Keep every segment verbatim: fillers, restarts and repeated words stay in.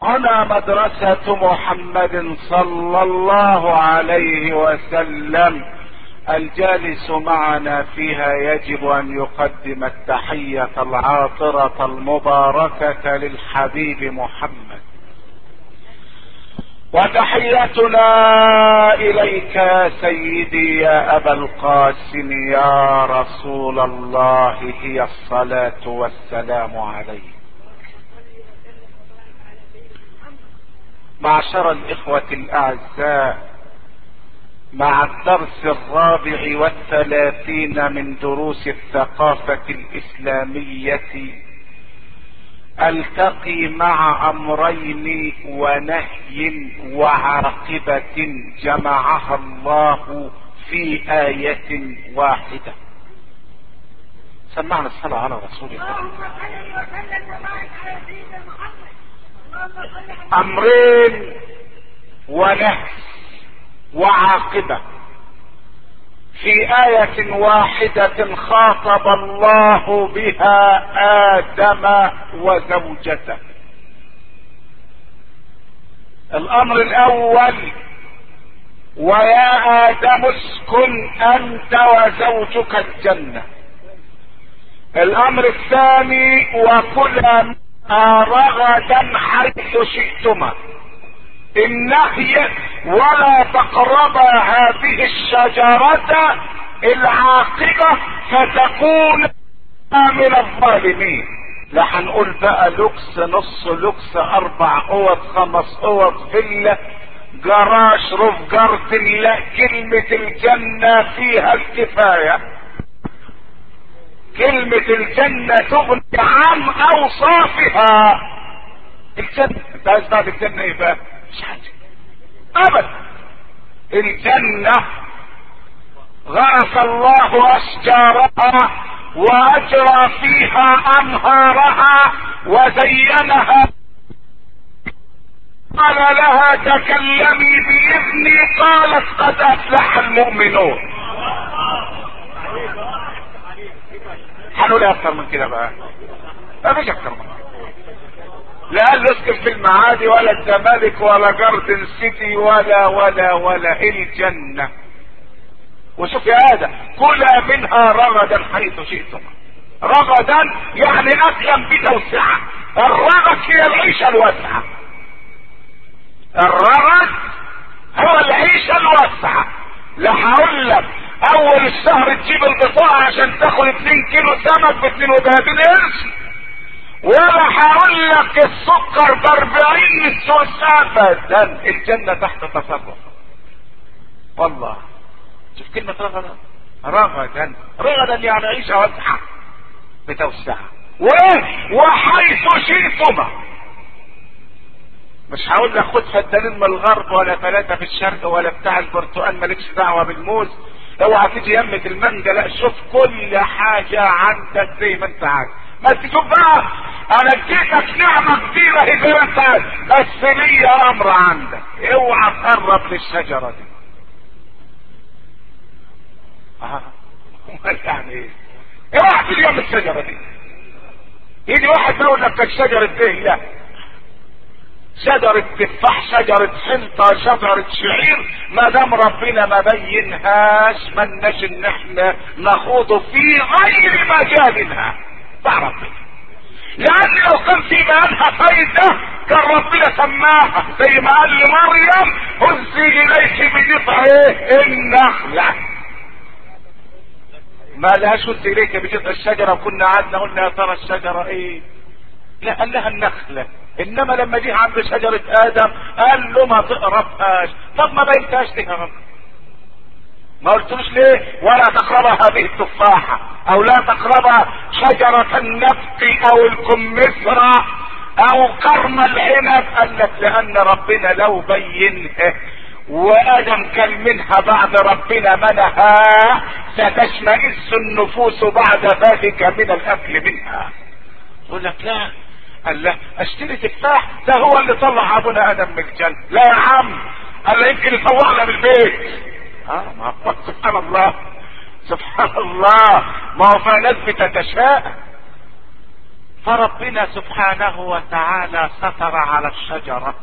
هنا مدرسة محمد صلى الله عليه وسلم، الجالس معنا فيها يجب ان يقدم التحية العاطرة المباركة للحبيب محمد، وتحيتنا اليك يا سيدي يا ابا القاسم يا رسول الله هي الصلاة والسلام عليك. معشر الاخوة الاعزاء، مع الدرس الرابع والثلاثين من دروس الثقافة الاسلامية التقي مع امرين ونهي وعاقبة جمعها الله في آية واحدة. سمعنا الصلاة على رسول الله. امرين ونهي وعاقبة في آية واحدة خاطب الله بها آدم وزوجته. الأمر الأول: ويا آدم اسكن أنت وزوجك الجنة. الأمر الثاني: وكلا منها رغدا حيث شئتما. النهي: ولا تقربا هذه الشجرة، العاقبة فتكون من الظالمين. لا هنقول بقى لوكس، نص لوكس، اربع اوض، خمس اوض، فيلا، جراج، روف جاردن، لا، كلمة الجنة فيها الكفاية. كلمة الجنة تغني عن اوصافها. الجنة، انت عايز بعد الجنة ايه بقى؟ مش حاجة ابدا. الجنة غرس الله اشجارها واجرى فيها انهارها وزينها، قال لها تكلمي باذني، قالت قد افلح المؤمنون. هنقول اكتر من كده بقى؟ ما فيش اكتر من كده. لا قال اسكن في المعادي ولا الزمالك ولا جاردن سيتي ولا ولا ولا الجنة. وشوف يا ادم: كلا منها رغدا حيث شئتم. رغدا يعني اكلا بتوسعة. الرغد هي العيشة الواسعة. الرغد هو العيشة الواسعة. لا هقول لك اول الشهر تجيب البطاقة عشان تاخد اتنين كيلو سمك ب اتنين وتلاتين قرش، ولا هقول لك السكر باربعين السوس ابدا. الجنة تحت تصرف. والله شوف كلمة رغدا. رغدا رغدا يعني عيشة واسعة بتوسعة. وايه؟ وحيث شئتما. مش هقول لك خد فدانين من الغرب ولا ثلاثة في الشرق ولا بتاع البرتقال مالكش دعوة بالموز، اوعى تيجي يمة المانجا، لا، شوف كل حاجة عندك زي ما انت عايز. بس شوف بقى، انا اديتك نعمة كبيرة زي ما انت عايز، بس ليا امر عندك: اوعى تقرب للشجرة دي. اه يعني ايه؟ اوعى تيجي يم الشجرة دي. يجي واحد يقول لك شجرة ايه؟ لا، شجرة تفاح، شجرة حنطة، شجرة شعير، ما دام ربنا ما بينهاش ملناش ان احنا نخوض في غير مجالها. تعرف لان لو كان في مالها فايدة كان ربنا سماها زي ما قال لمريم: هزي اليك بجذع ايه؟ النخلة. ما لهاش هزي اليك بجذع الشجرة، وكنا قعدنا قلنا يا ترى الشجرة ايه؟ لا، قال لها النخلة. انما لما جه عند شجرة ادم قال له ما تقربهاش. طب ما بينتهاش ليه يا رب؟ ما قلتلوش ليه؟ ولا تقرب هذه التفاحة، او لا تقرب شجرة النبق او الكمثرى او قرن العنب. قال لك لان ربنا لو بينها وادم كان منها بعد ربنا منها ستشمئز النفوس بعد ذلك من الاكل منها. يقول لك لا، قال لا اشتري تفاح، ده هو اللي طلع ابونا ادم من الجنة. لا يا عم، قال له يمكن يطلعنا من البيت. اه ما هو سبحان الله، سبحان الله، ما هو في ناس بتتشاءم. فربنا سبحانه وتعالى ستر على الشجرة،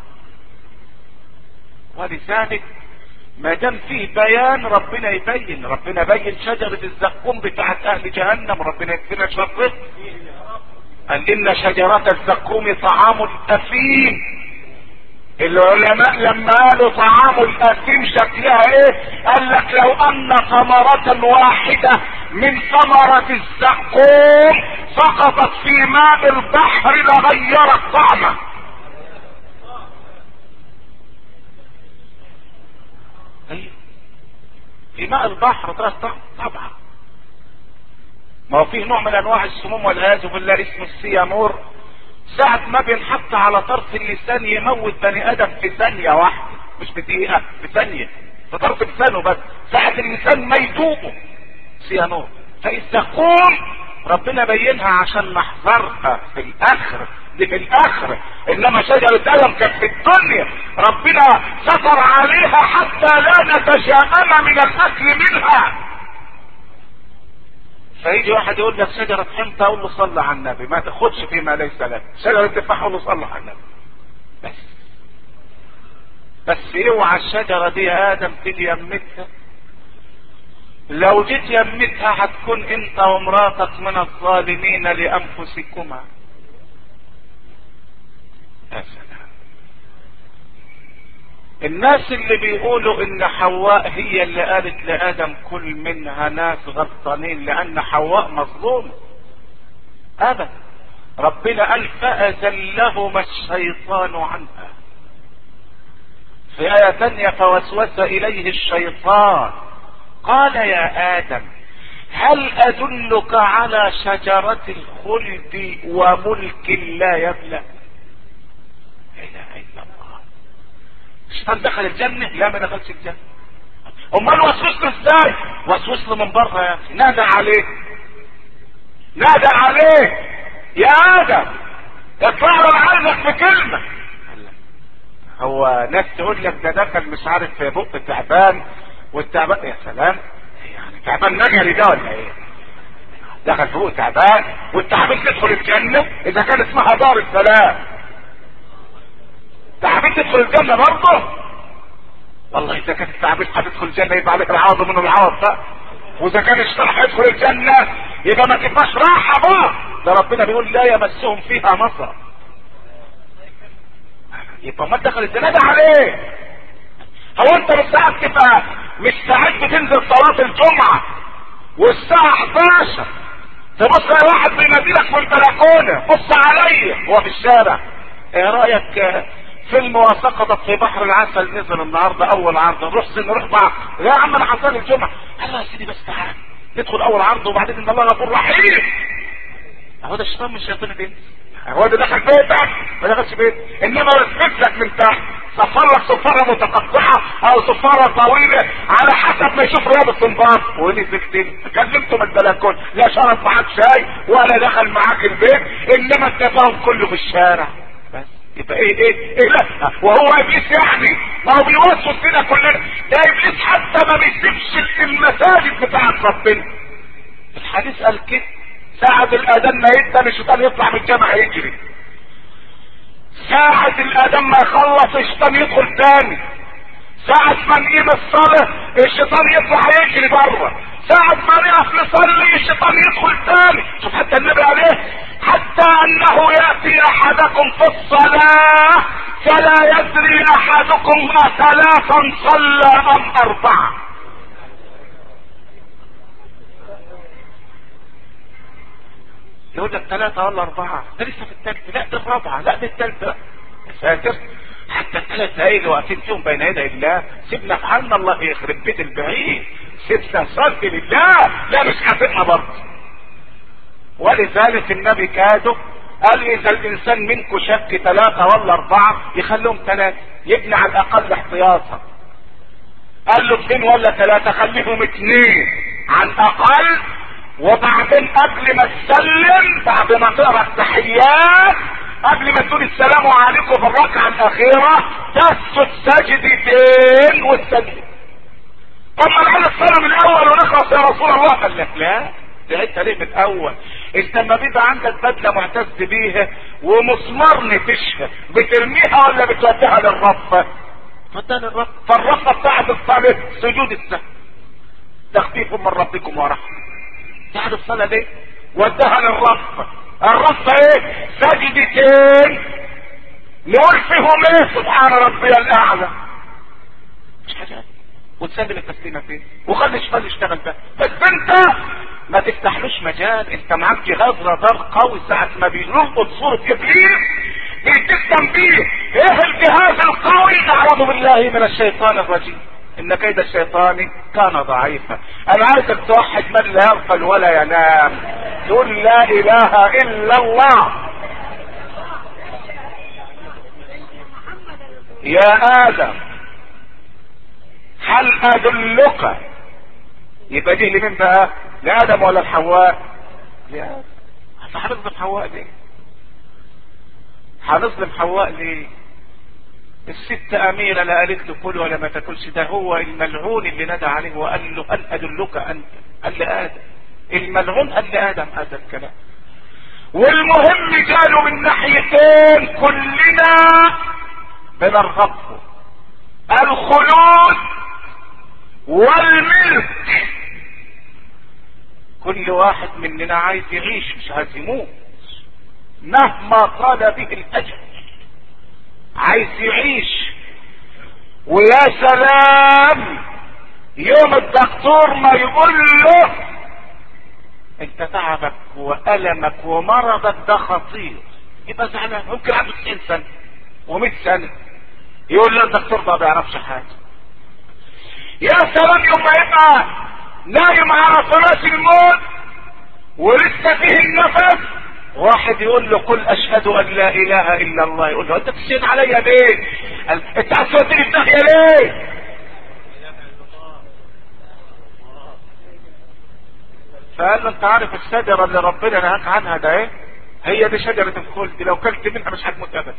ولذلك ما دام فيه بيان ربنا يبين. ربنا بين شجرة الزقوم بتاعت اهل جهنم، ربنا يكفينا شرطه. قال ان شجرة الزقوم طعام الاثيم. العلماء لما قالوا طعام الاثيم شكلها ايه؟ قال لك لو ان ثمرة واحدة من ثمرة الزقوم سقطت في ماء البحر لغيرت طعمه. في ماء البحر طبعا. ما هو فيه نوع من انواع السموم والعياذ بالله اسمه السيانور، ساعة ما بينحط على طرف اللسان يموت بني ادم في ثانية واحدة، مش بدقيقة، في ثانية، في طرف لسانه بس، ساعة اللسان ما يدوقه سيانور. فالزقوم ربنا بينها عشان نحذرها في الاخر، دي في الاخر. انما شجرة ادم كانت في الدنيا، ربنا ستر عليها حتى لا نتشائم من الاكل منها. فيجي واحد يقول لك شجرة حنطة، اقول له صلى على النبي، ما تاخدش فيما ليس لك. شجرة تفاح، اقول له صلى على النبي بس. بس اوعى الشجرة دي يا ادم تيجي يمتها، لو جيت يمتها هتكون انت ومراتك من الظالمين لانفسكما. يا سلام. الناس اللي بيقولوا ان حواء هي اللي قالت لادم كل منها، ناس غلطانين، لان حواء مظلومه. ابدا، ربنا قال فازلهما الشيطان عنها. في آية ثانية فوسوس اليه الشيطان قال يا ادم هل ادلك على شجرة الخلد وملك لا يبلى؟ لا اله الا الله. الشيطان دخل الجنة؟ لا، ما دخلش الجنة. امال وسوس له ازاي؟ وسوس له من بره يا اخي، نادى عليه، نادى عليه يا ادم اطلع له عنك بكلمة. هو ناس تقول لك ده دخل مش عارف في بق التعبان، والتعبان يا سلام، يعني تعبان نجري ده ولا ايه؟ دخل في بق تعبان، والتعبان تدخل الجنة اذا كان اسمها دار السلام. تعبان تدخل الجنة برضه؟ والله اذا كانت التعبان هتدخل الجنة يبقى عليك العوض منه العوض بقى، واذا كان الشيطان هيدخل الجنة يبقى ما تبقاش راحة بقى. ده ربنا بيقول لا يمسهم فيها نصر. يبقى ما دخل الجنة ده عليه. هو انت بالساعة تبقى مش ساعات بتنزل صلاة الجمعة والساعة احداشر تبص على واحد بيناديلك من البلكونة بص عليا هو في الشارع، ايه رأيك فيلم وسقطت في بحر العسل نزل النهارده اول عرض، نروح نروح بقى يا عم انا حصل الجمعة. قال له يا سيدي بس تعال ندخل اول عرض وبعدين ان الله غفور رحيم. اهو ده الشيطان من الشياطين دي، هو ده دخل بيتك ما دخلش بيت، انما يثبت لك من تحت، صفر لك صفاره متقطعه او صفاره طويله على حسب ما يشوف رياض الصنباط. ونزل تاني كلمته من البلكون، لا شرب معاك شاي ولا دخل معاك البيت، انما التفاهم كله في الشارع بس. يبقى ايه ايه ايه لا وهو ابليس يعني، ما هو بيوسوس فينا كلنا. ده ابليس حتى ما بيسيبش المساجد بتاعت ربنا. الحديث قال كده ساعة الأذان ما يدن الشيطان يطلع من الجامع يجري، ساعة الأذان ما يخلص الشيطان يدخل تاني، ساعة ما نقيم الصلاة الشيطان يطلع يجري بره، ساعة ما نقف نصلي الشيطان يدخل تاني. شوف حتى النبي عليه حتى أنه يأتي أحدكم في الصلاة فلا يدري أحدكم أثلاثا صلى أم أربعة. يقول لك ثلاثة ولا أربعة، ده لسه في الثالثة، لا ده الرابعة، لا ده الثالثة. يا ساتر، حتى الثلاث دقايق اللي واقفين فيهم بين يدي الله سيبنا في حالنا، الله يخرب بيت البعيد، سيبنا صلي لله، لا مش حاسبنا برضه. ولذلك النبي كاده قال إذا الإنسان منكم شك ثلاثة ولا أربعة يخليهم ثلاثة، يبني على الأقل احتياطا. قال له اثنين ولا ثلاثة خليهم اثنين على الأقل، وبعدين قبل ما تسلم بعد ما تقرا التحيات قبل ما تقول السلام عليكم في الركعه الاخيره تسجد سجدتين وتسلم. طب ما نعمل الصلاه من الاول ونخلص يا رسول الله. قال لك لا، تعيدها ليه من الاول؟ انت لما بيبقى عندك بدله معتز بيها ومسمار نتشها، بترميها ولا بتوديها للرف؟ توديها للرف. فالرفه بتاعت الصلاه سجود السهو، تخفيف من ربكم ورحمه. بتاعت الصلاه ليه؟ وديها للرف. الرف ايه؟ سجدتين نقول فيهم ايه؟ سبحان ربي الاعلى. مش حاجه. وتسابل التسليمه فين؟ وخلي الشمال يشتغل ده. بس انت ما تفتحلوش مجال. انت معاك جهاز رادار قوي، ساعة ما بيلقط صورة ابليس بتفهم بيه. ايه الجهاز القوي؟ اعوذ بالله من الشيطان الرجيم، ان كيد الشيطان كان ضعيفا. انا عايزك توحد من لا يغفل ولا ينام، تقول لا اله الا الله. يا ادم هل ادلك؟ يبقى دي لمين بقى؟ لادم ولا الحواء؟ لادم. هنظلم حواء ليه؟ هنظلم حواء ليه؟ الست اميره لا قالت له كل ولا ما تاكلش، ده هو الملعون اللي نادى عليه وقال له هل ادلك انت؟ قال لادم. الملعون قال لادم هذا الكلام. والمهم قالوا من ناحيتين كلنا بنرغبه، الخلود والملك. كل واحد مننا عايز يعيش، مش عايز يموت مهما طال به الاجل، عايز يعيش. ويا سلام يوم الدكتور ما يقول له انت تعبك والمك ومرضك ده خطير، يبقى زعلان. ممكن عنده تسعين سنه ومية سنه يقول له الدكتور ما بيعرفش حاجه. يا سلام يوم ما يبقى نايم على فراش الموت ولسه فيه النفس، واحد يقول له قل اشهد ان لا اله الا الله، يقول له انت تشهد عليا ليه؟ انت عايز توديني في داهيه ليه؟ فقال له انت عارف الشجره اللي ربنا نهاك عنها ده ايه؟ هي دي شجره الخلد، لو كلت منها مش هتموت ابدا.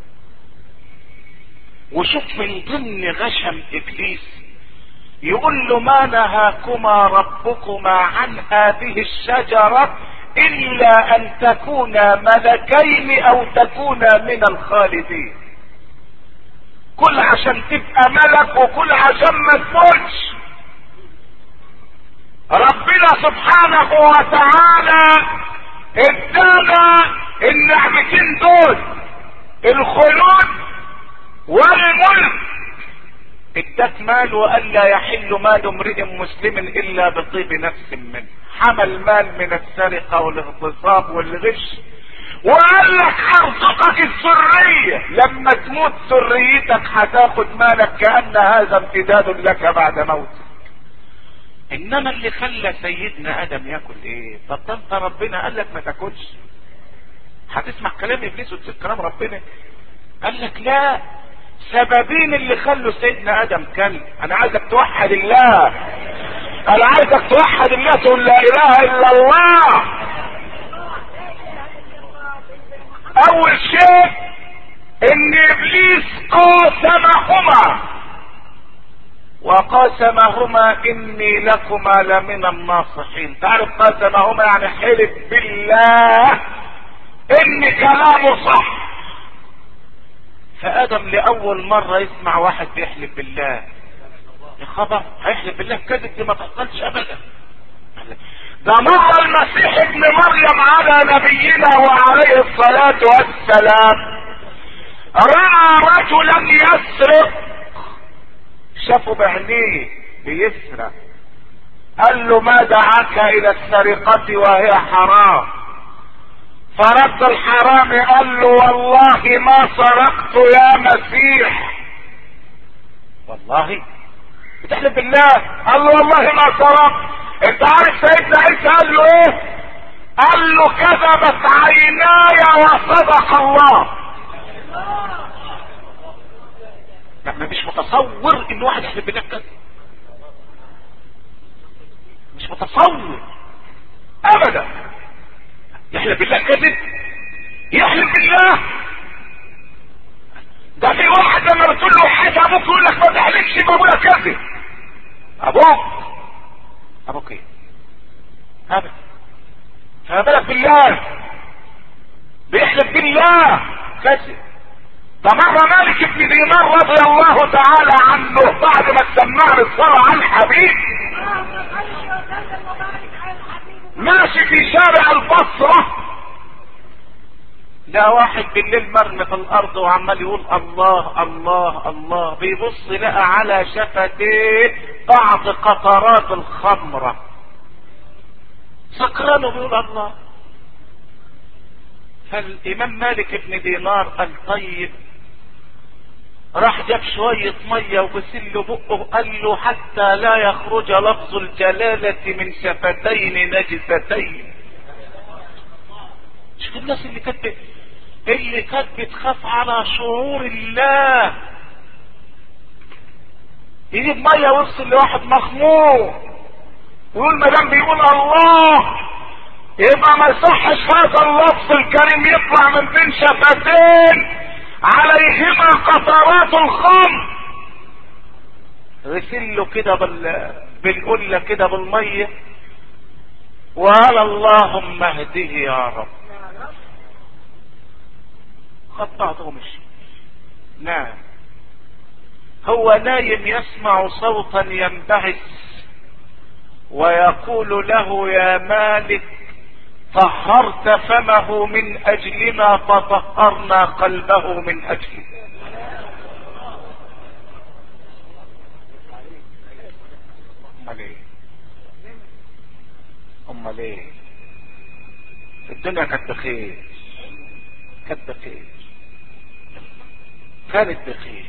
وشوف من ضمن غشم ابليس يقول له ما نهاكما ربكما عن هذه الشجرة الا ان تكونا ملكين او تكونا من الخالدين. كل عشان تبقى ملك وكل عشان ما تموتش. ربنا سبحانه وتعالى ادانا النعمتين دول، الخلود والملك. ادت مال وقال لا يحل مال امرئ مسلم الا بطيب نفس منه، حمل مال من السرقه والاغتصاب والغش، وقال لك ارزقك السريه، لما تموت سريتك هتاخد مالك كأن هذا امتداد لك بعد موتك. انما اللي خلى سيدنا ادم ياكل ايه؟ طب ده انت ربنا قال لك ما تاكلش، هتسمع كلام ابليس وتسيب كلام ربنا؟ قال لك لا، سببين اللي خلوا سيدنا ادم كلب. انا عايزك توحد الله، انا عايزك توحد الله، تقول لا اله الا الله. اول شيء ان ابليس قاسمهما وقاسمهما اني لكما لمن الناصحين. تعرف قاسمهما يعني حلف بالله ان كلامه صح. فادم لاول مرة يسمع واحد بيحلف بالله. يا خبر، هيحلف بالله كذب؟ دي ما تحصلش ابدا. ده مر المسيح ابن مريم على نبينا وعليه الصلاة والسلام، رأى رجلا يسرق، شافه بعينيه بيسرق، قال له ما دعاك الى السرقة وهي حرام؟ فرد الحرام قال له والله ما سرقت يا مسيح. والله بتحلف بالله؟ قال له والله ما سرقت. انت عارف سيدنا عيسى قال له ايه؟ قال له كذبت عيناي وصدق الله. احنا مش متصور ان واحد يحلف بالله كذب، مش متصور ابدا. يحلف بالله كذب؟ يحلف بالله؟ ده في واحد لما بتقول له حاجه ابوك يقول لك ما تحلفش بابويا كذب. ابوك ابوك ايه؟ ابدا. فما بالك بالله، بيحلف بالله كذب. فمر مالك بن دينار رضي الله تعالى عنه بعد ما سمعنا الصلاة على الحبيب ماشي في شارع البصرة، لا واحد بالليل مرمي في الارض وعمال يقول الله الله الله، بيبص لقى على شفتيه بعض قطرات الخمرة، سكران وبيقول الله. فالامام مالك بن دينار قال طيب، راح جاب شوية مية وبسل بقه، قال له حتى لا يخرج لفظ الجلالة من شفتين نجستين. شوف الناس اللي كانت اللي كانت بتخاف على شعور الله، يجيب مية ويفصل لواحد مخمور ويقول ما دام بيقول الله يبقى ما يصحش هذا اللفظ الكريم يطلع من بين شفتين عليهما قطرات الخمر. غسل له كده بال... بالقلة كده بالمية وقال اللهم اهده يا رب. خد بعضه ومشي. نعم، هو نايم يسمع صوتا ينبعث ويقول له يا مالك طهرت فمه من اجلنا فطهرنا قلبه من اجلك. امال ايه؟ امال ايه؟ الدنيا كانت بخير، كانت بخير، كانت بخير.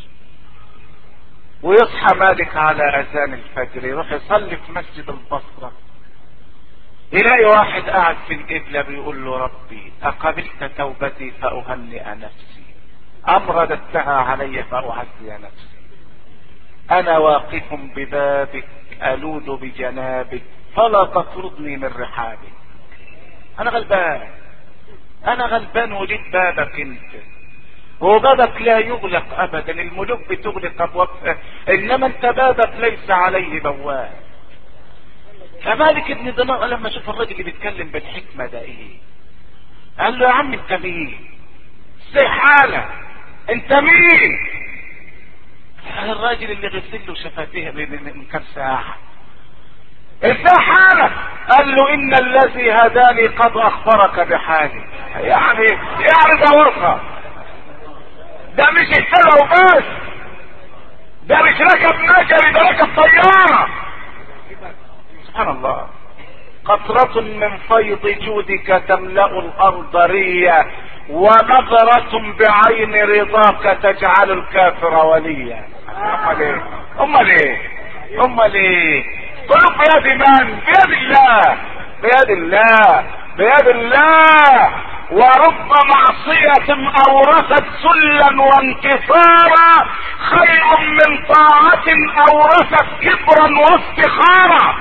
ويصحى مالك على اذان الفجر يروح يصلي في مسجد البصرة، يلاقي واحد قاعد في القبلة بيقول له ربي اقبلت توبتي فاهنئ نفسي، ام رددتها علي فاعزي نفسي، انا واقف ببابك الوذ بجنابك فلا تطردني من رحابك. انا غلبان، انا غلبان وليت بابك انت، وبابك لا يغلق ابدا، الملوك بتغلق ابواب انما انت بابك ليس عليه بواب. فمالك ابن دينار لما شوف الراجل اللي بيتكلم بالحكمة ده ايه، قال له يا عم انت مين؟ ازاي حالك؟ انت مين؟ الراجل اللي غسل له شفتيه من كام ساعة، ازاي حالك؟ قال له ان الذي هداني قد اخبرك بحالي. يعني يعني ده ورقة، ده مش اشتغل وبس، ده مش ركب نجري، ده ركب طيارة. سبحان الله. قطرة من فيض جودك تملأ الارض ريا، ونظرة بعين رضاك تجعل الكافر وليا. امال ايه؟ امال ايه؟ امال ايه؟ قلوب بيد من؟ بيد الله، بيد الله، بيد الله. ورب معصية اورثت سلا وانكسارا خير من طاعة اورثت كبرا وافتخارا.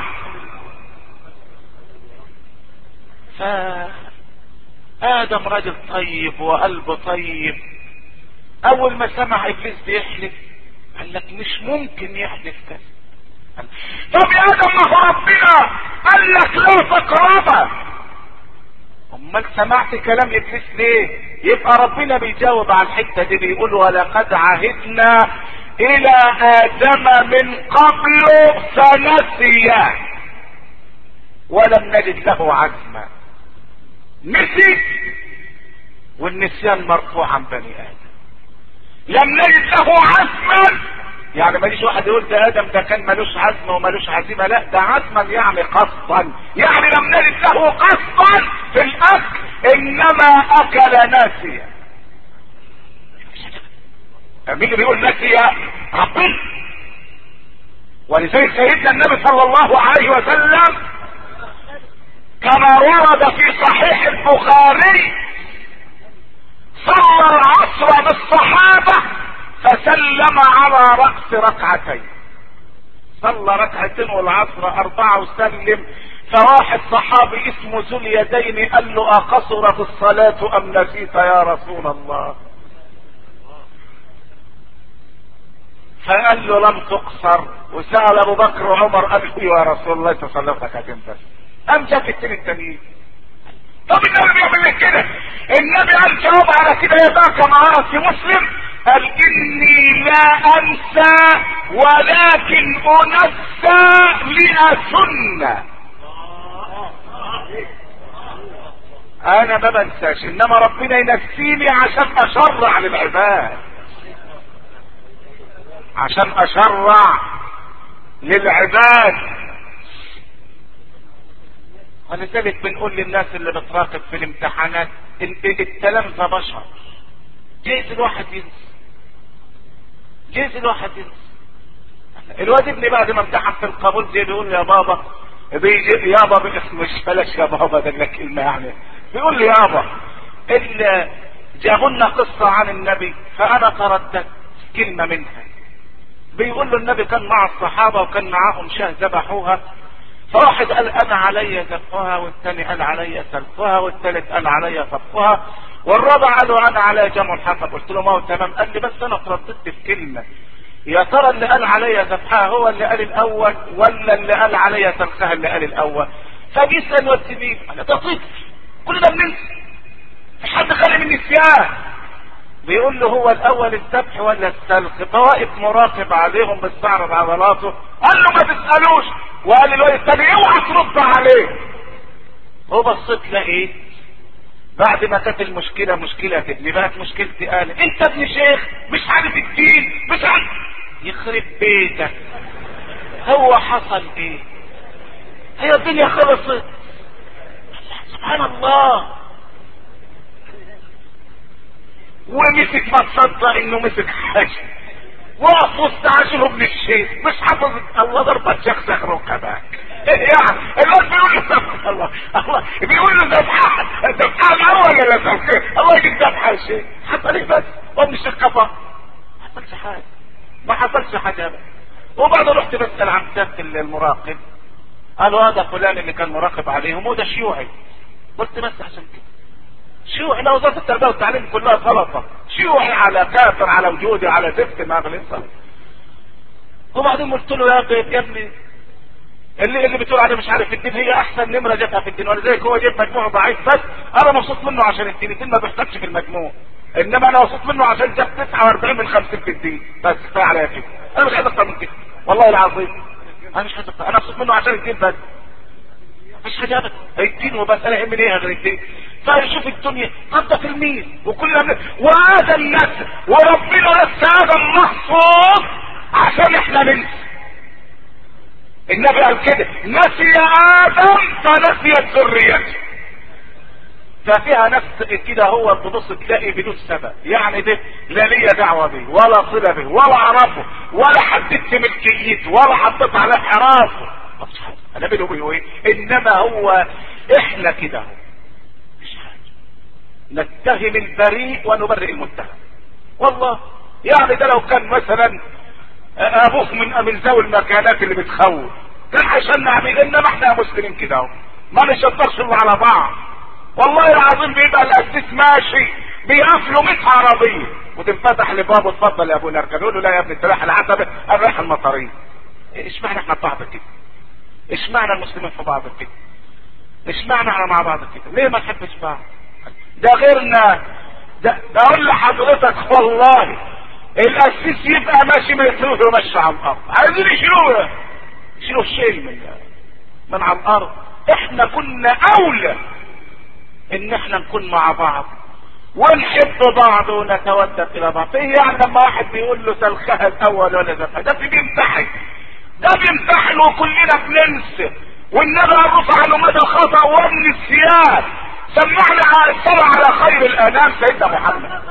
فآدم رجل طيب وقلبه طيب، اول ما سمع ابليس بيحلف قال لك مش ممكن يحلف كذا. طب يا ادم ما هو ربنا قال لك لا تقربه، امال سمعت كلام ابليس ليه؟ يبقى ربنا بيجاوب على الحته دي، بيقول ولقد عهدنا الى ادم من قبل فنسي ولم نجد له عزما. نسي، والنسيان مرفوع عن بني ادم. لم نجد له عزما، يعني ماليش واحد يقول ده ادم ده كان ملوش عزم وملوش عزيمه، لا ده عزما يعني قصدا، يعني لم نجد له قصدا في الاكل انما اكل ناسيا. مين اللي بيقول ناسيا؟ ربنا. ولذلك سيدنا النبي صلى الله عليه وسلم كما ورد في صحيح البخاري صلى العصر بالصحابة فسلم على رأس ركعتين، صلى ركعتين والعصر أربعة وسلم. فواحد صحابي اسمه ذو اليدين قال له أقصرت الصلاة أم نسيت يا رسول الله؟ فقال له لم تقصر. وسأل أبو بكر وعمر قال له يا رسول الله تصلى ركعتين بس. قام جاب التاني التانيين طب النبي بيعمل لك كده؟ النبي قال جواب على كده يا ذاك معاه في مسلم، قال اني لا انسى ولكن انسى لأسن. انا ما بنساش، انما ربنا ينسيني عشان اشرع للعباد، عشان اشرع للعباد. ولذلك بنقول للناس اللي بتراقب في الامتحانات، التلامذة بشر، جايز الواحد ينسى، جايز الواحد ينسى. الواد ابني بعد ما امتحن في القبول زي بيقول لي يا بابا، بيجي يابا باسم، مش بلاش يا بابا ده لك كلمه يعني، بيقول لي يابا اللي جابوا لنا قصه عن النبي فانا ترددت كلمه منها. بيقول له النبي كان مع الصحابه وكان معاهم شاه ذبحوها، فواحد قال انا علي ذبحها، والثاني قال علي سلفها، والثالث قال علي طبخها، والرابع قال انا علي جمع الحطب. قلت له ما هو تمام. قال لي بس انا ترددت في كلمه، يا ترى اللي قال علي ذبحها هو اللي قال الاول ولا اللي قال علي سلخها اللي قال الاول؟ فجي سال والتبيب، انا ده طفل كلنا بننسى، مش حد خالي من النسيان. بيقول له هو الاول الذبح ولا السلخ؟ فواقف مراقب عليهم بيستعرض عضلاته، قال له ما تسالوش، وقال للواد الثاني اوعى ترد عليه. هو بصيت لقيت بعد ما كانت المشكله مشكله ابني بقت مشكلتي، قال انت ابن شيخ مش عارف الدين، مش عارف. يخرب بيتك، هو حصل ايه؟ هي الدنيا خلصت؟ سبحان الله. ومسك ما تصدق انه مسك حاجه، وقف وسط عاشره ابن الشيخ مش حافظ الله ضربة شيخ سخر وكباك. يعني الواد بيقول له الله الله بيقول له ذبحها ذبحها الاول ولا ذبحها؟ الله يجيب ذبحها شيء حصل ايه بس؟ وابن الشيخ كفر، ما حصلش حاجه، ما حصلش حاجه بس. وبعد رحت بسال عن سياده المراقب، قالوا هذا فلان اللي كان مراقب عليهم وده شيوعي. قلت بس عشان كده شيوعي، لو وزاره التربيه والتعليم كلها غلطه، شيوعي على كافر على وجودي على زفت ما بنصل. وبعدين قلت له يا يا ابني اللي اللي بتقول عليه مش عارف الدين، هي احسن نمره جابها في الدين، ولذلك هو جاب مجموع ضعيف، بس انا مبسوط منه عشان الدين، الدين ما بيحتاجش في المجموع، انما انا مبسوط منه عشان جاب تسعة واربعين من خمسين في الدين، بس كفايه عليا كده، انا مش عايز اكتر من كده والله العظيم، انا مش عايز اكتر، انا مبسوط منه عشان الدين بس، مش حاجه ابدا، الدين وبس، انا يهمني ايه غير الدين؟ فيشوف الدنيا طب ده تلميذ وكلنا وهذا النسل وربنا لسه هذا المحفوظ عشان احنا ننسى. النبي قال كده نسي ادم فنسيت ذريته، ففيها نفس كده، هو تبص تلاقي بدون سبب، يعني ده لا ليا دعوه به ولا صله به ولا اعرفه ولا حددت ملكيته ولا حطيت على حراسه، انا بينه وبينه ايه؟ انما هو احنا كده اهو مش حاجه، نتهم البريء ونبرئ المتهم. والله يعني ده لو كان مثلا ابوك من من ذوي المكانات اللي بتخوف كان عشان نعمل، انما احنا مسلمين كده اهو ما نشطرش على بعض. والله العظيم بيبقى القسيس ماشي بيقفلوا مية عربيه وتنفتح لبابه اتفضل يا ابونا اركب، يقول له لا يا ابني انت رايح العتبه، انا رايح المطاريه. اشمعنى احنا في بعض كده؟ اشمعنى المسلمين في بعض كده؟ اشمعنى احنا مع بعض كده؟ ليه ما نحبش بعض؟ ده غيرنا، ده ده اقول لحضرتك والله القسيس يبقى ماشي ما يتروح وماشي على الارض، عايزين يشيلوه يشيلوا الشيل من من على الارض. احنا كنا اولى ان احنا نكون مع بعض ونحب بعض ونتودد الى بعض. ايه يعني لما واحد بيقول له سلخها الاول ولا ذبحها؟ ده بيمتحن، ده بيمتحن وكلنا بننسى، والنبي رفع له مدى الخطا ومن السياد. سمعنا على الصلاة على خير الانام سيدنا محمد.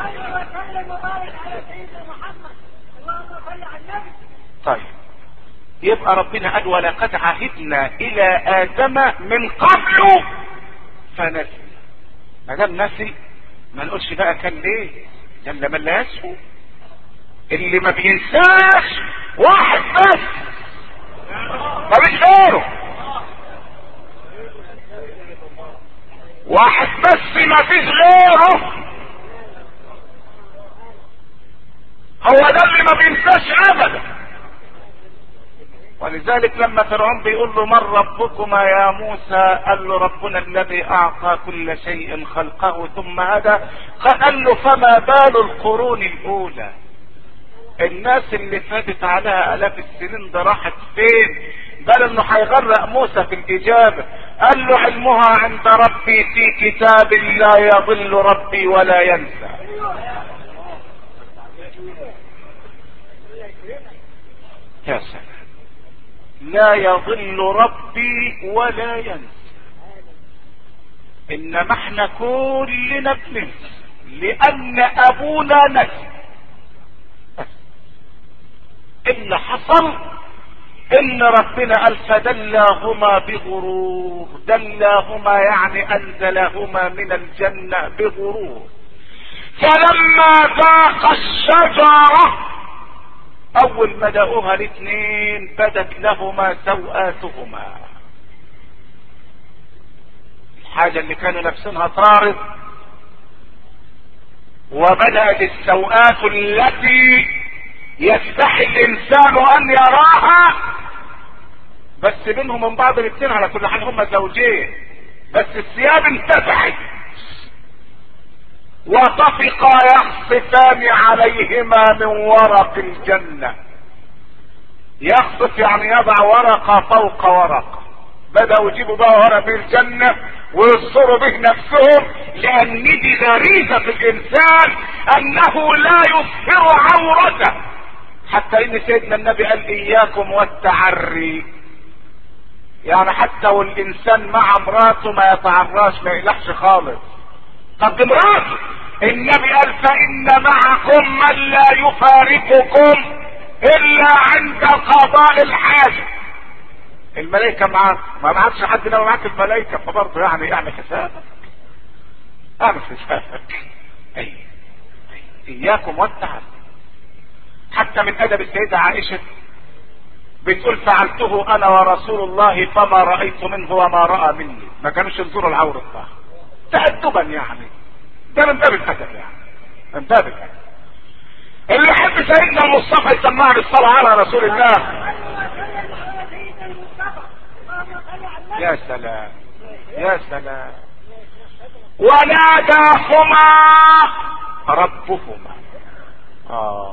طيب يبقى ربنا قال ولقد عهدنا الى ادم من قبل فنسي. ما دام نسي ما نقولش بقى كان ليه، كان لما لا يسهو. اللي ما بينساش واحد بس ما فيش غيره، واحد بس ما فيش غيره، هو ده اللي ما بينساش ابدا. ولذلك لما فرعون بيقول له من ربكما يا موسى، قال له ربنا الذي اعطى كل شيء خلقه ثم هدى. قال له فما بال القرون الاولى، الناس اللي فاتت عليها الاف السنين ده راحت فين؟ بل انه هيغرق موسى في الاجابه. قال له علمها عند ربي في كتاب لا يضل ربي ولا ينسى. يا سلام، لا يضل ربي ولا ينسى. انما احنا كلنا بننسى لان ابونا نسي. اللي حصل ان ربنا قال فدلاهما بغرور، دلاهما يعني انزلهما من الجنة بغرور. فلما ذاق الشجرة اول ما دقوها الاثنين بدت لهما سوآتهما، الحاجة اللي كانوا لابسينها طارت، وبدأت السوآت التي يستحي الانسان ان يراها، بس بينهم من بعض الاثنين على كل حال هم زوجين، بس الثياب انتفعت. وطفقا يخصفان عليهما من ورق الجنة. يخصف يعني يضع ورقة فوق ورقة. بدأوا يجيبوا بقى ورق من الجنة ويصروا به نفسهم، لان دي غريزة في الانسان انه لا يظهر عورته. حتى ان سيدنا النبي قال اياكم والتعري، يعني حتى والانسان مع مراته ما يتعراش، ما يقلعش خالص. طب مراته النبي قال فان معكم من لا يفارقكم الا عند قضاء الحاجة. الملائكة معاك، ما معكش حد لو معاك الملائكة، فبرضه يعني اعمل حسابك، اعمل حسابك. اي اياكم والتعري. حتى من ادب السيدة عائشة بتقول فعلته انا ورسول الله فما رأيت منه وما رأى مني. ما كانوش ينظروا العورة بتاعه تأدبا، يعني ده من باب الادب، يعني من باب الادب. اللي يحب سيدنا المصطفى يسمعنا الصلاة على رسول الله. يا سلام يا سلام. وناداهما ربهما آه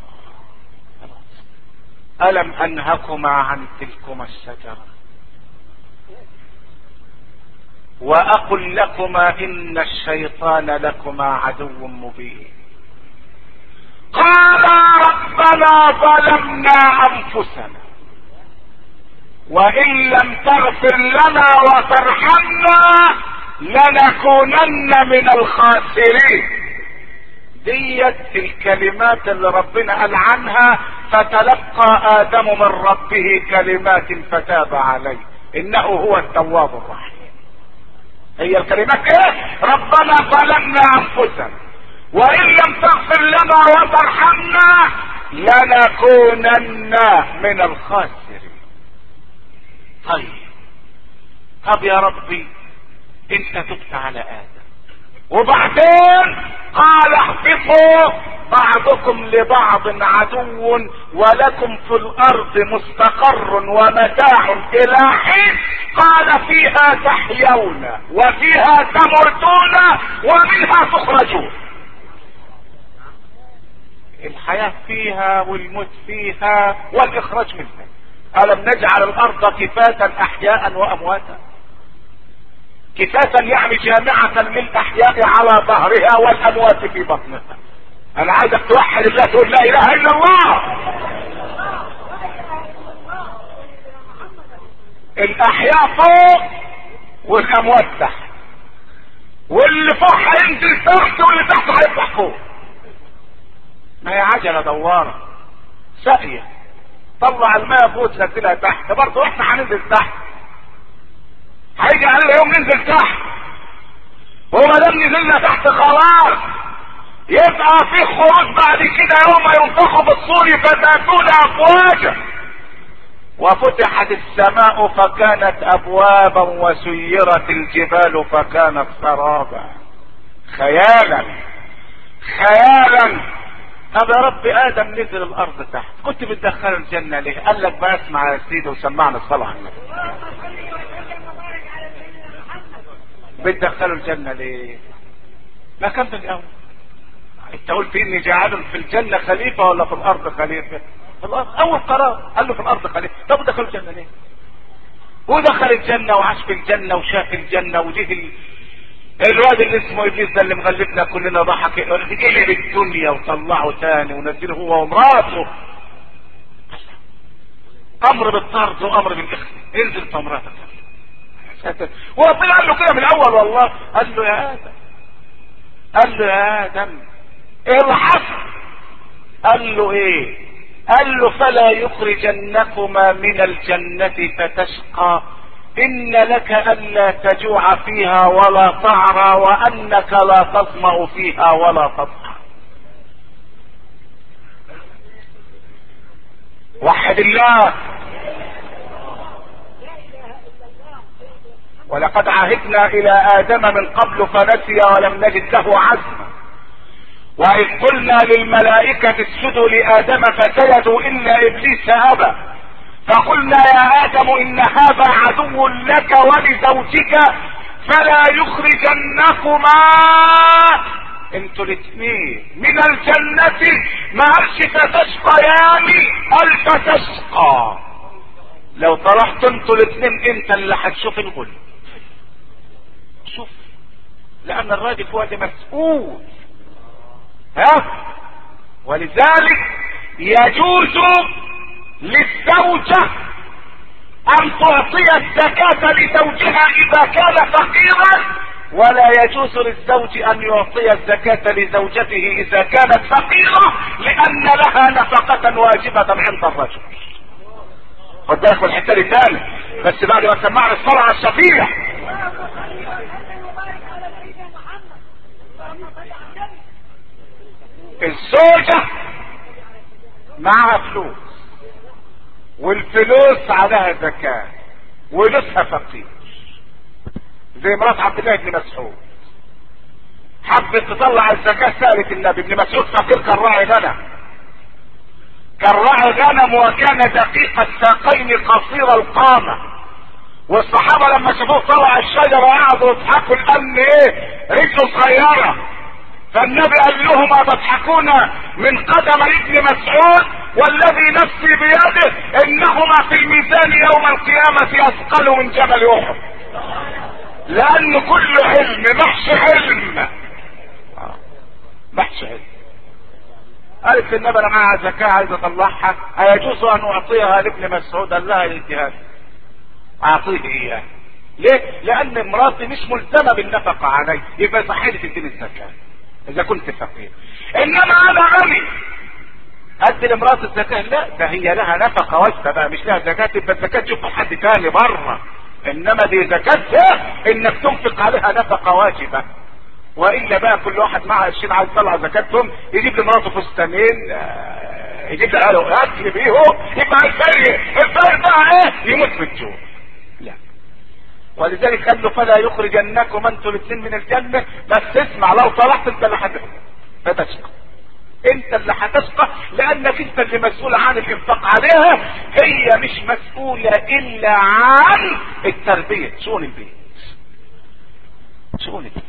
ألم أنهكما عن تلكما الشجرة وأقل لكما إن الشيطان لكما عدو مبين. قالا ربنا ظلمنا أنفسنا وإن لم تغفر لنا وترحمنا لنكونن من الخاسرين. ديت الكلمات اللي ربنا قال عنها فتلقى آدم من ربه كلمات فتاب عليه إنه هو التواب الرحيم. هي الكلمات ايه؟ ربنا ظلمنا أنفسنا وإن لم تغفر لنا وترحمنا لنكونن من الخاسرين. طيب طب يا ربي انت تبت على آدم وبعدين قال اهبطوا بعضكم لبعض عدو ولكم في الارض مستقر ومتاع الى حين قال فيها تحيون وفيها تموتون ومنها تخرجون. الحياة فيها والموت فيها والاخراج منها. ألم نجعل الارض كفاة احياء وامواتا؟ كفاة يعني جامعة للاحياء على ظهرها والاموات في بطنها. انا عايزك توحد الله تقول لا اله الا الله. الاحياء فوق والاموات تحت، واللي فوق هينزل تحت واللي تحت هيطلع فوق. ما هي عجلة دوارة ساقية، طلع الماء فوق تنزلها تحت، برضه احنا هننزل تحت. هيجي علينا يوم ننزل تحت، وما دام نزلنا تحت خلاص يبقى في خروج بعد كده يوم ينفخوا بالصور فتاتون افواجا وفتحت السماء فكانت ابوابا وسيرت الجبال فكانت سرابا. خيالا خيالا. ابا رب ادم نزل الارض تحت، كنت بتدخله الجنة ليه؟ قال لك بقى اسمع يا سيدي وسمعنا الصلاة على النبي. بتدخله الجنة ليه؟ ما كان في الاول انت قلت اني جاعل في الجنة خليفة ولا في الارض خليفة؟ في الارض. اول قرار قال له في الارض خليفة. طب دخل الجنة ليه؟ ودخل الجنة وعاش في الجنة وشاف الجنة وجه الواد اللي اسمه ابليس ده اللي مغلبنا كلنا ضحك قلب الدنيا وطلعه تاني ونزله هو ومراته. امر بالطرد وامر بالاخلاء، انزل تمراتك. وربنا قال له كده من الاول والله، قال له يا ادم قال له يا ادم ايه اللي حصل؟ قال له ايه؟ قال له فلا يخرجنكما من الجنة فتشقى، ان لك الا تجوع فيها ولا تعرى وانك لا تظمأ فيها ولا تضحى. وحد الله. ولقد عهدنا الى ادم من قبل فنسي ولم نجد له عزما، واذ قلنا للملائكة اسجدوا لادم فسجدوا الا ابليس ابى، فقلنا يا ادم ان هذا عدو لك ولزوجك فلا يخرجنكما انتوا الاثنين من الجنة. ما قالش فتشقيان، قال فتشقى. لو طلعت انتوا الاثنين انت اللي هتشوف الغل. شوف، لان الراجل هو اللي مسؤول. ها؟ ولذلك يجوز للزوجة ان تعطي الزكاة لزوجها اذا كان فقيرا، ولا يجوز للزوج ان يعطي الزكاة لزوجته اذا كانت فقيرة، لان لها نفقة واجبة عند الرجل. خد بالك من الحته دي تاني، بس بعد ما سمعنا الصلاة على الشفيع. الزوجة معها فلوس، والفلوس عليها زكاة، ولسها فقير، زي مرات عبد الله بن مسعود حبت تطلع الزكاة، سألت النبي. ابن مسعود فقير كان راعي غنم، كان راعي غنم وكان دقيق الساقين قصير القامة، والصحابة لما شافوه طلع الشجرة قعدوا يضحكوا لأن ايه رجله صغيرة. فالنبي قال لهم تضحكون من قدم ابن مسعود والذي نفسي بيده انهما في الميزان يوم القيامة اثقل من جبل احد. لان كل علم محش علم، محش علم. قالت النبي انا معها زكاة عايز اطلعها، ايجوز ان اعطيها لابن مسعود؟ قال لها الاجتهاد اعطيه اياه. ليه؟ لان مراتي مش ملزمة بالنفقة علي، يبقى صحيح تديني الزكاة اذا كنت فقير. انما انا غني ادي لمرات الزكاة؟ لا، ده هي لها نفقة واجبة بقى، مش لها زكاة. يبقى الزكاة تشوف حد تاني بره، انما دي زكاتها انك تنفق عليها نفقة واجبة. والا بقى كل واحد معه قرشين عايز يطلع زكاتهم يجيب لمراته فستانين، يجيب له اكل بيهم، يبقى الفرق الفرق بقى ايه؟ يموت بالجوع. لا. ولذلك قال له فلا يخرجنكم انتوا الاثنين من الجنة. بس اسمع، لو طلعت انت اللي هتشقى، فتشقى انت اللي هتشقى، لانك انت اللي مسؤول عن الانفاق عليها، هي مش مسؤولة الا عن التربية، شؤون البيت، شؤون البيت.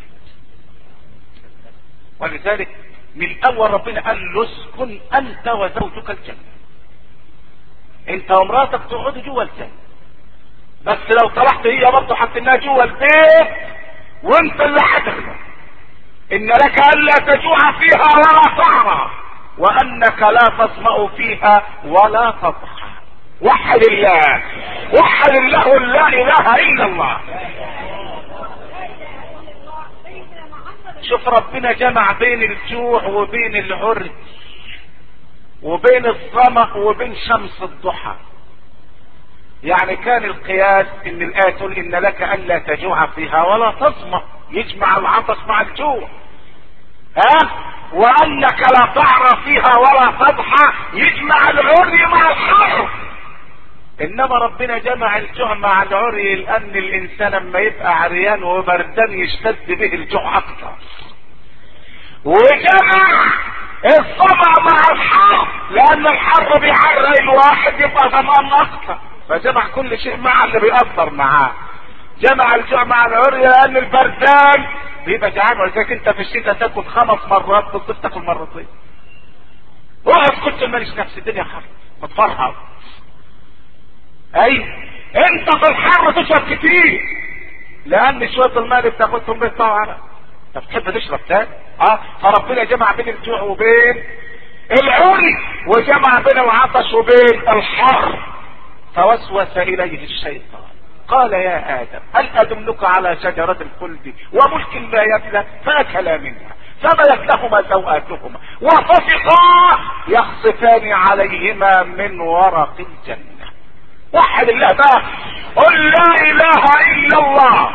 ولذلك من اول ربنا قال له اسكن انت وزوجك الجنة، انت ومراتك تقعدوا جوه الجنة. بس لو طلعت هي برضه حطيناها جوه البيت وانت اللي هتخدم. ان لك الا تجوع فيها ولا تعرى وانك لا تظمأ فيها ولا تضحى. وحد الله، وحد الله لا اله الا الله. شوف ربنا جمع بين الجوع وبين العرج وبين الظمأ وبين شمس الضحى. يعني كان القياس ان الآية تقول ان لك الا تجوع فيها ولا تظمأ، يجمع العطش مع الجوع. ها؟ وانك لا تعرى فيها ولا تضحى، يجمع العري مع الحر. انما ربنا جمع الجوع مع العري لان الانسان لما يبقى عريان وبردان يشتد به الجوع اكتر. وجمع الطمع مع الحر، لان الحر بيعرق الواحد يبقى ضمان اكتر، فجمع كل شيء مع اللي بيقدر معاه. جمع الجوع مع العري، لان البردان بيبقى جعان، ولذلك انت في الشتاء تاكل خمس مرات بالضبط تاكل مرتين. وقف كنت ماليش نفس الدنيا حر بتفرحر. اي انت في الحر تشرب كتير، لان شويه الماء اللي بتاخدهم بيطلعوا عرق، انت بتحب تشرب تاني. اه فربنا جمع بين الجوع وبين العري، وجمع بين العطش وبين الحر. فوسوس اليه الشيطان قال يا ادم هل ادلك على شجرة الخلد وملك لا يبلى؟ فاكلا منها فبدت لهما سوآتهما وطفقا يخصفان عليهما من ورق الجنة. وحد الله بقى، قل لا اله الا الله.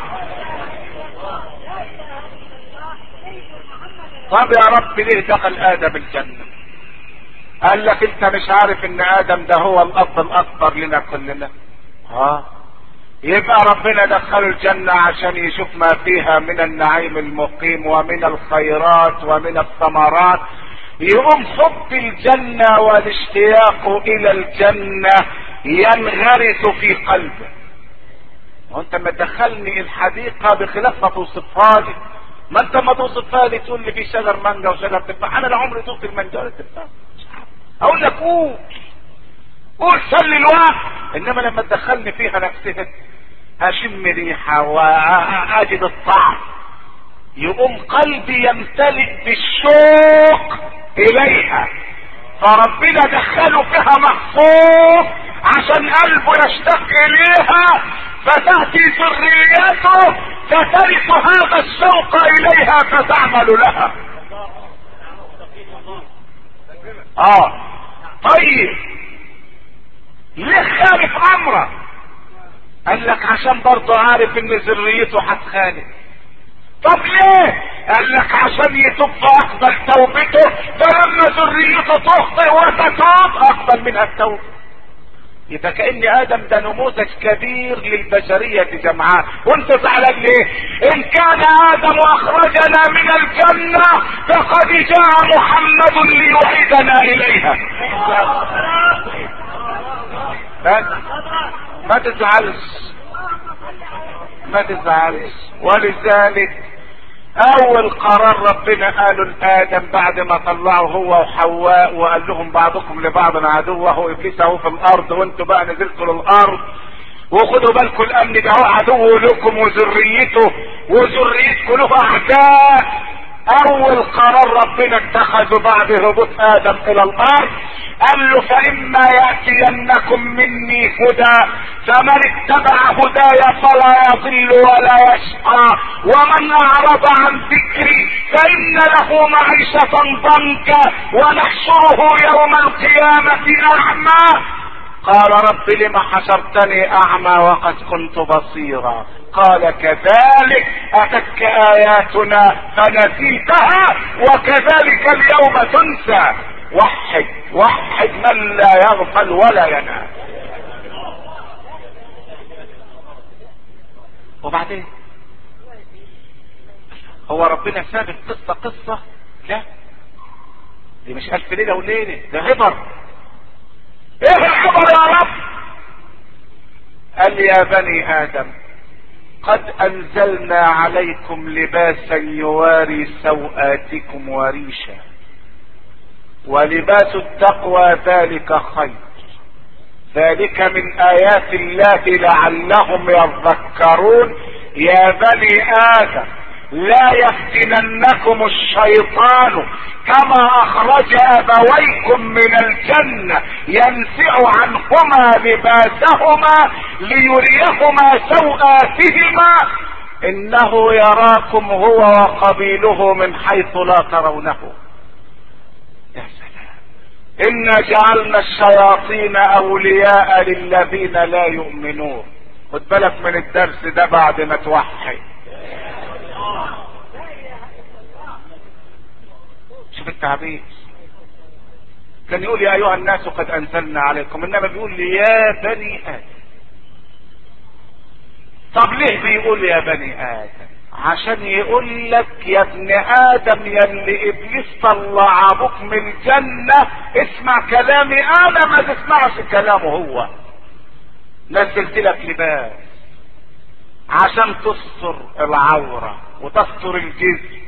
طب يا رب ليه دخل ادم الجنة؟ قال لك انت مش عارف ان ادم ده هو الاب الاكبر لنا كلنا؟ ها يبقى ربنا دخله الجنة عشان يشوف ما فيها من النعيم المقيم ومن الخيرات ومن الثمرات، يقوم حب الجنة والاشتياق الى الجنة ينغرس في قلبه. وانت ما تدخلني الحديقة بخلاف ما توصفها لي، ما انت ما توصفها لي تقول لي في شجر مانجا وشجر تفاح، انا لا عمري ذقت المانجا ولا التفاح، اقول لك قول قول سلي الوقت. انما لما تدخلني فيها نفسها هشم ريحة واجد الطعم، يقوم قلبي يمتلئ بالشوق اليها، فربنا دخله فيها مخصوص عشان قلبه يشتاق اليها، فتأتي ذريته فترث هذا الشوق اليها فتعمل لها. اه طيب ليه خالف امره؟ قال لك عشان برضه عارف ان ذريته هتخالف. طب ليه؟ قال لك عشان يتوب فاقبل توبته، فلما ذريته تخطئ وتتوب اقبل منها التوبه. يبقى كأن ادم ده نموذج كبير للبشرية جمعاء. وانت زعلان ليه؟ ان كان ادم اخرجنا من الجنة فقد جاء محمد ليعيدنا اليها. بس ما تزعلش ما تزعلش. ولذلك اول قرار ربنا قالوا لادم بعد ما طلعوا هو وحواء وقال لهم بعضكم لبعض عدو، وهو ابليس اهو في الارض وانتوا بقى نزلتوا للارض، وخدوا بالكم الامن ده هو عدو لكم وذريته وذريتكم له اعداء. اول قرار ربنا اتخذه بعد هبوط ادم الى الارض قال له فاما ياتينكم مني هدى فمن اتبع هدايا فلا يضل ولا يشقى ومن اعرض عن ذكري فان له معيشة ضنكا ونحشره يوم القيامة اعمى. قال رب لم حشرتني اعمى وقد كنت بصيرا؟ قال كذلك اتتك اياتنا فنسيتها وكذلك اليوم تنسى. وحد وحد من لا يغفل ولا ينام. وبعدين هو ربنا ساب القصة قصة؟ لا، دي مش الف ليلة وليلة، ده عبر. ايه العبر يا رب؟ قال يا بني ادم قد انزلنا عليكم لباسا يواري سوآتكم وريشا ولباس التقوى ذلك خير، ذلك من ايات الله لعلهم يذكرون. يا بني ادم لا يفتننكم الشيطان كما اخرج ابويكم من الجنة ينزع عنهما لباسهما ليريهما سوآتهما انه يراكم هو وقبيله من حيث لا ترونه. يا سلام. انا جعلنا الشياطين اولياء للذين لا يؤمنون. خد بالك من الدرس ده بعد ما توحد. شوف التعبير، كان يقول يا ايها الناس قد انزلنا عليكم، انما بيقول لي يا بني ادم. طب ليه بيقول يا بني ادم؟ عشان يقول لك يا ابن ادم يا اللي ابليس طلع ابوك من الجنة اسمع كلامي انا ما تسمعش كلامه هو. نزلت لك لباس عشان تستر العورة وتستر الجسم،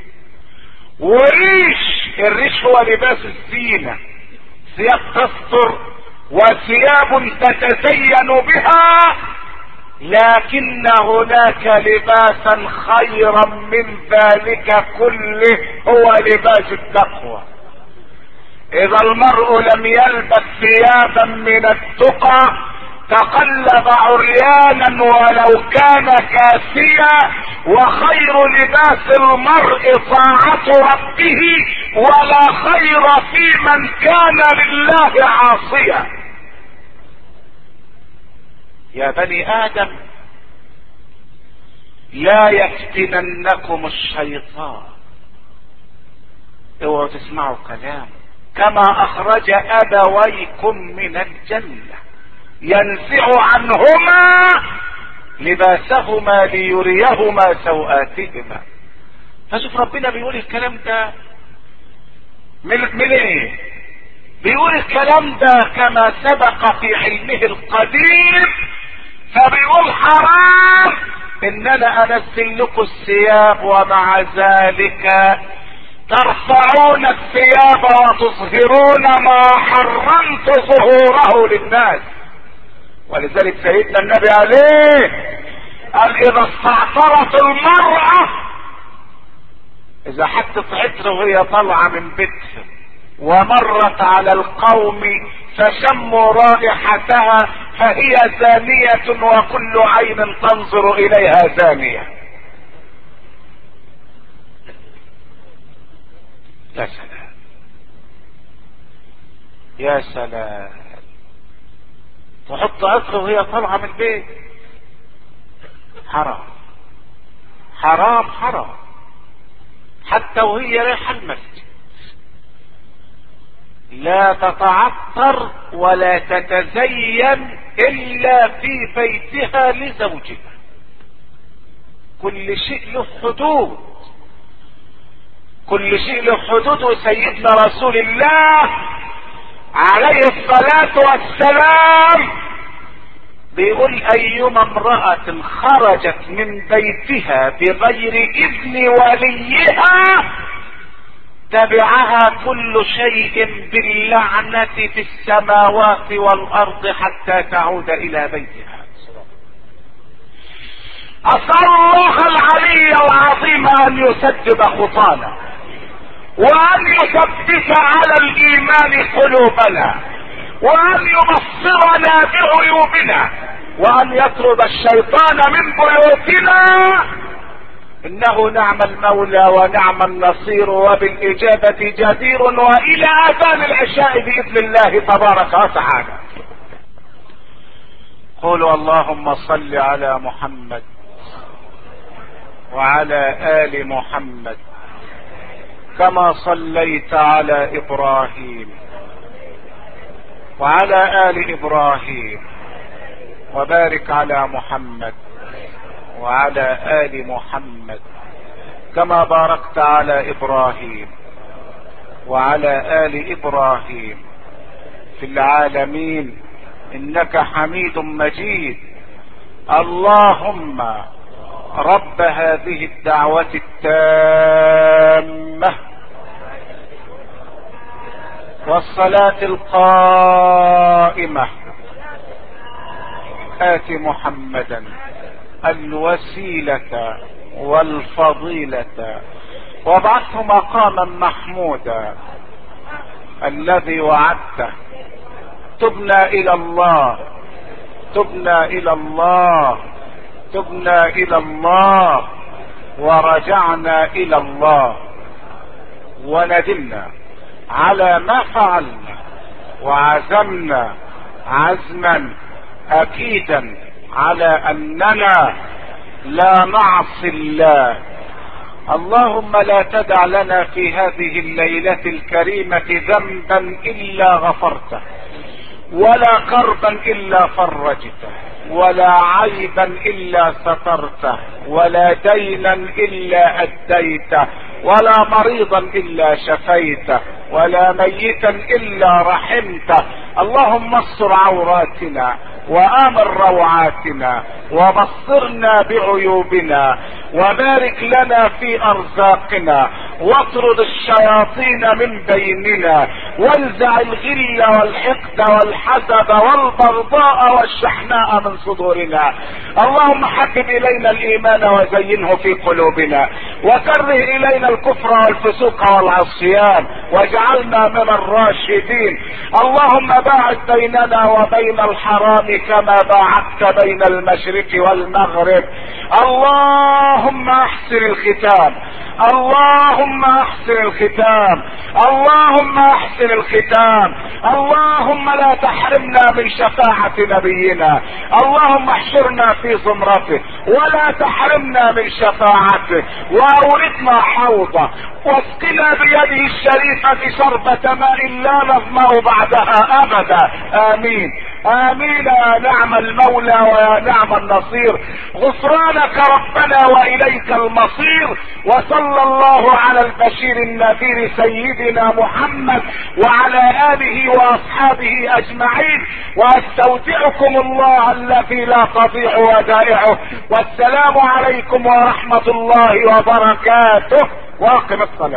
وريش الريش هو لباس الزينة، ثياب تستر وثياب تتزين بها، لكن هناك لباسا خيرا من ذلك كله هو لباس التقوى. اذا المرء لم يلبس ثيابا من التقى تقلب عريانا ولو كان كاسيا، وخير لباس المرء طاعة ربه، ولا خير في من كان لله عاصيا. يا بني ادم لا يفتننكم الشيطان، اوعوا تسمعوا كلام، كما اخرج ابويكم من الجنة ينزع عنهما لباسهما ليريهما سوآتهما. فشوف ربنا بيقول الكلام ده من, من ايه؟ بيقول الكلام ده كما سبق في علمه القديم، فبيقول حرام ان انا انزل لكم الثياب ومع ذلك ترفعون الثياب وتظهرون ما حرمت ظهوره للناس. ولذلك سيدنا النبي عليه قال اذا استعطرت المرأة، اذا حطت عطر وهي طالعة من بيتها ومرت على القوم فشموا رائحتها فهي زانية وكل عين تنظر اليها زانية. يا سلام يا سلام، تحط عطر وهي طالعة من البيت، حرام حرام حرام، حتى وهي رايحة المسجد لا تتعطر ولا تتزين الا في بيتها لزوجها. كل شيء له حدود، كل شيء له حدود. وسيدنا رسول الله عليه الصلاة والسلام بيقول ايما امرأة خرجت من بيتها بغير اذن وليها تبعها كل شيء باللعنة في السماوات والارض حتى تعود الى بيتها. اسأل الله العلي العظيم ان يسدد خطانا وان يثبت على الايمان قلوبنا وان يبصرنا بعيوبنا وان يطرد الشيطان من بيوتنا، انه نعم المولى ونعم النصير وبالاجابة جدير. والى اذان العشاء باذن الله تبارك وتعالى. قولوا اللهم صل على محمد وعلى ال محمد كما صليت على ابراهيم وعلى ال ابراهيم، وبارك على محمد وعلى ال محمد كما باركت على ابراهيم وعلى ال ابراهيم في العالمين انك حميد مجيد. اللهم رب هذه الدعوة التامة والصلاة القائمة آت محمدا الوسيلة والفضيلة وابعثه مقاما محمودا الذي وعدته. تبنا الى الله تبنا الى الله تبنا الى الله ورجعنا الى الله، وندمنا على ما فعلنا وعزمنا عزما اكيدا على اننا لا نعصي الله. اللهم لا تدع لنا في هذه الليلة الكريمة ذنبا الا غفرته ولا كربا الا فرجته ولا عيبا الا سترته، ولا دينا الا اديته، ولا مريضا الا شفيته، ولا ميتا الا رحمته. اللهم استر عوراتنا وامن روعاتنا وبصرنا بعيوبنا وبارك لنا في ارزاقنا واطرد الشياطين من بيننا وانزع الغل والحقد والحسد والبغضاء والشحناء من صدورنا. اللهم حبب الينا الايمان وزينه في قلوبنا وكره الينا الكفر والفسوق والعصيان واجعلنا من الراشدين. اللهم باعد بيننا وبين الحرام كما باعدت بين المشرق والمغرب. اللهم احسن الختام، اللهم احسن الختام، اللهم احسن الختام. اللهم لا تحرمنا من شفاعة نبينا، اللهم احشرنا في زمرته ولا تحرمنا من شفاعته واوردنا حوضه واسقنا بيده الشريفة شربة ماء لا نظمأ بعدها ابدا. امين امين يا نعم المولى ويا نعم النصير. غفرانك ربنا واليك المصير. وصلى الله على البشير النذير سيدنا محمد وعلى اله واصحابه اجمعين. واستودعكم الله الذي لا تضيع ودائعه. والسلام عليكم ورحمة الله وبركاته. واقم الصلاة.